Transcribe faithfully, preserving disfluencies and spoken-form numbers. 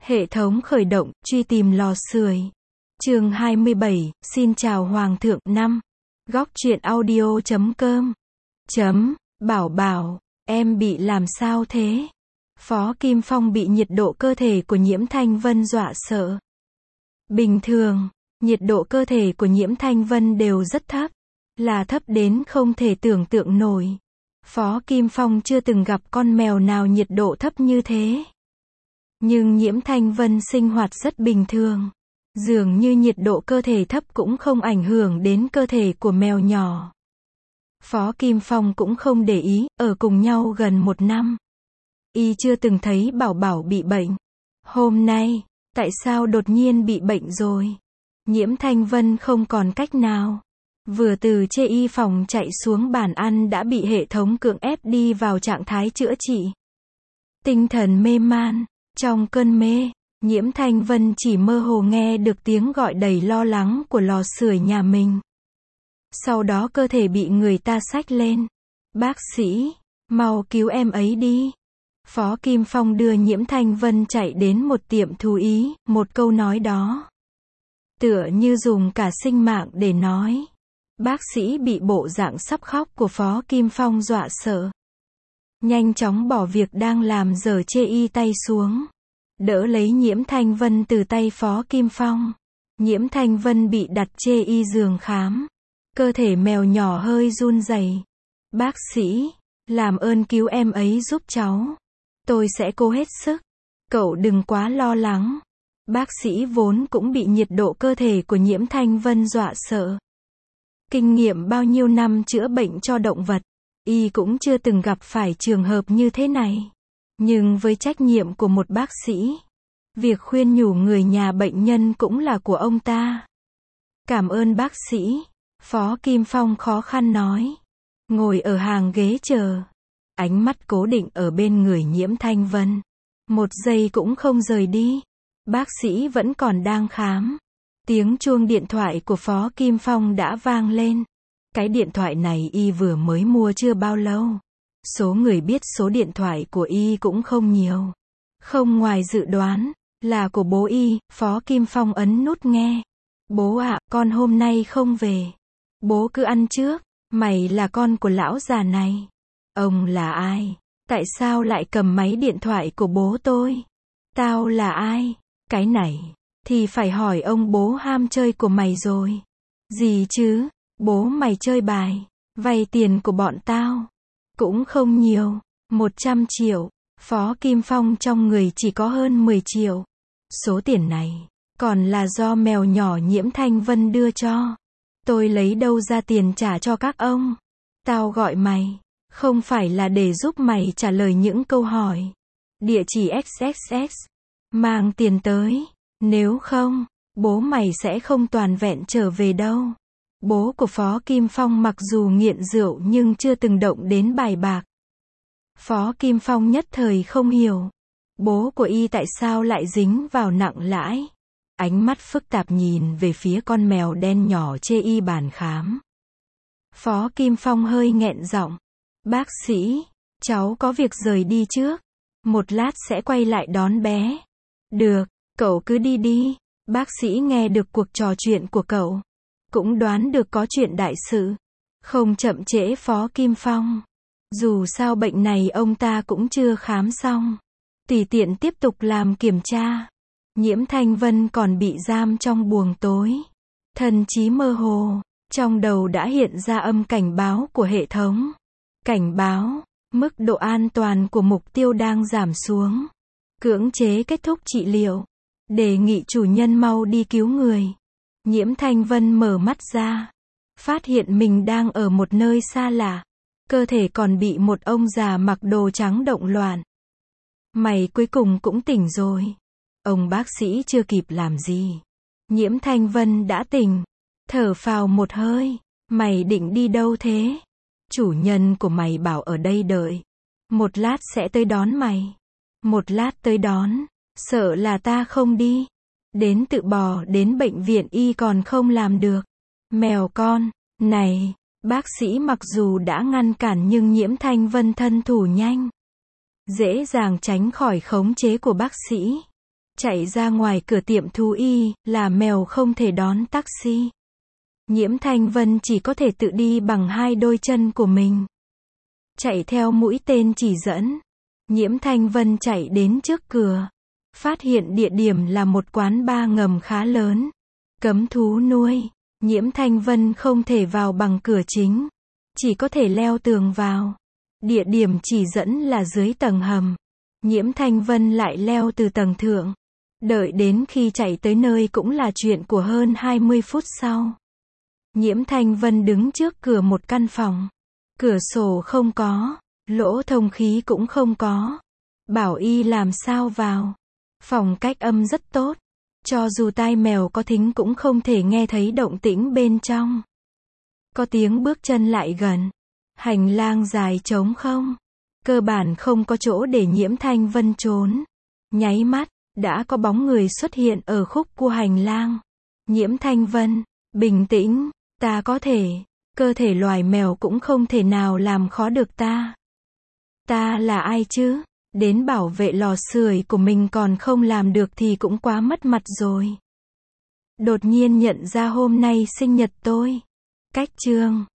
Hệ thống khởi động, truy tìm lò sưởi. Chương hai mươi bảy, xin chào Hoàng thượng. năm. Góc truyện audio chấm com. Chấm, bảo bảo, em bị làm sao thế? Phó Kim Phong bị nhiệt độ cơ thể của Nhiễm Thanh Vân dọa sợ. Bình thường, nhiệt độ cơ thể của Nhiễm Thanh Vân đều rất thấp, là thấp đến không thể tưởng tượng nổi. Phó Kim Phong chưa từng gặp con mèo nào nhiệt độ thấp như thế. Nhưng Nhiễm Thanh Vân sinh hoạt rất bình thường. Dường như nhiệt độ cơ thể thấp cũng không ảnh hưởng đến cơ thể của mèo nhỏ. Phó Kim Phong cũng không để ý, ở cùng nhau gần một năm. Y chưa từng thấy bảo bảo bị bệnh. Hôm nay, tại sao đột nhiên bị bệnh rồi? Nhiễm Thanh Vân không còn cách nào. Vừa từ chê y phòng chạy xuống bàn ăn đã bị hệ thống cưỡng ép đi vào trạng thái chữa trị. Tinh thần mê man, trong cơn mê, Nhiễm Thanh Vân chỉ mơ hồ nghe được tiếng gọi đầy lo lắng của lò sưởi nhà mình. Sau đó cơ thể bị người ta xách lên. Bác sĩ, mau cứu em ấy đi. Phó Kim Phong đưa Nhiễm Thanh Vân chạy đến một tiệm thú y, một câu nói đó tựa như dùng cả sinh mạng để nói. Bác sĩ bị bộ dạng sắp khóc của Phó Kim Phong dọa sợ. Nhanh chóng bỏ việc đang làm giờ chê y tay xuống. Đỡ lấy Nhiễm Thanh Vân từ tay Phó Kim Phong. Nhiễm Thanh Vân bị đặt chê y giường khám. Cơ thể mèo nhỏ hơi run rẩy. Bác sĩ, làm ơn cứu em ấy giúp cháu. Tôi sẽ cố hết sức. Cậu đừng quá lo lắng. Bác sĩ vốn cũng bị nhiệt độ cơ thể của Nhiễm Thanh Vân dọa sợ. Kinh nghiệm bao nhiêu năm chữa bệnh cho động vật, y cũng chưa từng gặp phải trường hợp như thế này. Nhưng với trách nhiệm của một bác sĩ, việc khuyên nhủ người nhà bệnh nhân cũng là của ông ta. Cảm ơn bác sĩ, Phó Kim Phong khó khăn nói. Ngồi ở hàng ghế chờ, ánh mắt cố định ở bên người Nhiễm Thanh Vân. Một giây cũng không rời đi. Bác sĩ vẫn còn đang khám. Tiếng chuông điện thoại của Phó Kim Phong đã vang lên. Cái điện thoại này y vừa mới mua chưa bao lâu. Số người biết số điện thoại của y cũng không nhiều. Không ngoài dự đoán, là của bố y. Phó Kim Phong ấn nút nghe. Bố ạ, con hôm nay không về. Bố cứ ăn trước. Mày là con của lão già này. Ông là ai? Tại sao lại cầm máy điện thoại của bố tôi? Tao là ai? Cái này thì phải hỏi ông bố ham chơi của mày rồi. Gì chứ? Bố mày chơi bài, vay tiền của bọn tao. Cũng không nhiều, một trăm triệu. Phó Kim Phong trong người chỉ có hơn mười triệu. Số tiền này còn là do mèo nhỏ Nhiễm Thanh Vân đưa cho. Tôi lấy đâu ra tiền trả cho các ông? Tao gọi mày, không phải là để giúp mày trả lời những câu hỏi. Địa chỉ ích ích ích. Mang tiền tới. Nếu không, bố mày sẽ không toàn vẹn trở về đâu. Bố của Phó Kim Phong mặc dù nghiện rượu nhưng chưa từng động đến bài bạc. Phó Kim Phong nhất thời không hiểu. Bố của y tại sao lại dính vào nặng lãi. Ánh mắt phức tạp nhìn về phía con mèo đen nhỏ chê y bàn khám. Phó Kim Phong hơi nghẹn giọng. Bác sĩ, cháu có việc rời đi trước. Một lát sẽ quay lại đón bé. Được, cậu cứ đi đi. Bác sĩ nghe được cuộc trò chuyện của cậu. Cũng đoán được có chuyện đại sự. Không chậm trễ Phó Kim Phong. Dù sao bệnh này ông ta cũng chưa khám xong. Tùy tiện tiếp tục làm kiểm tra. Nhiễm Thanh Vân còn bị giam trong buồng tối. Thần trí mơ hồ. Trong đầu đã hiện ra âm cảnh báo của hệ thống. Cảnh báo, mức độ an toàn của mục tiêu đang giảm xuống. Cưỡng chế kết thúc trị liệu. Đề nghị chủ nhân mau đi cứu người. Nhiễm Thanh Vân mở mắt ra. Phát hiện mình đang ở một nơi xa lạ. Cơ thể còn bị một ông già mặc đồ trắng động loạn. Mày cuối cùng cũng tỉnh rồi. Ông bác sĩ chưa kịp làm gì. Nhiễm Thanh Vân đã tỉnh. Thở phào một hơi. Mày định đi đâu thế? Chủ nhân của mày bảo ở đây đợi. Một lát sẽ tới đón mày. Một lát tới đón. Sợ là ta không đi. Đến tự bò đến bệnh viện y còn không làm được. Mèo con, này, bác sĩ mặc dù đã ngăn cản nhưng Nhiễm Thanh Vân thân thủ nhanh. Dễ dàng tránh khỏi khống chế của bác sĩ. Chạy ra ngoài cửa tiệm thú y, là mèo không thể đón taxi. Nhiễm Thanh Vân chỉ có thể tự đi bằng hai đôi chân của mình. Chạy theo mũi tên chỉ dẫn. Nhiễm Thanh Vân chạy đến trước cửa. Phát hiện địa điểm là một quán bar ngầm khá lớn. Cấm thú nuôi. Nhiễm Thanh Vân không thể vào bằng cửa chính. Chỉ có thể leo tường vào. Địa điểm chỉ dẫn là dưới tầng hầm. Nhiễm Thanh Vân lại leo từ tầng thượng. Đợi đến khi chạy tới nơi cũng là chuyện của hơn hai mươi phút sau. Nhiễm Thanh Vân đứng trước cửa một căn phòng. Cửa sổ không có, lỗ thông khí cũng không có. Bảo y làm sao vào. Phòng cách âm rất tốt. Cho dù tai mèo có thính cũng không thể nghe thấy động tĩnh bên trong. Có tiếng bước chân lại gần. Hành lang dài trống không. Cơ bản không có chỗ để Nhiễm Thanh Vân trốn. Nháy mắt, đã có bóng người xuất hiện ở khúc của hành lang. Nhiễm Thanh Vân, bình tĩnh, ta có thể, cơ thể loài mèo cũng không thể nào làm khó được ta. Ta là ai chứ? Đến bảo vệ lò sưởi của mình còn không làm được thì cũng quá mất mặt rồi. Đột nhiên nhận ra hôm nay sinh nhật tôi. Cách chương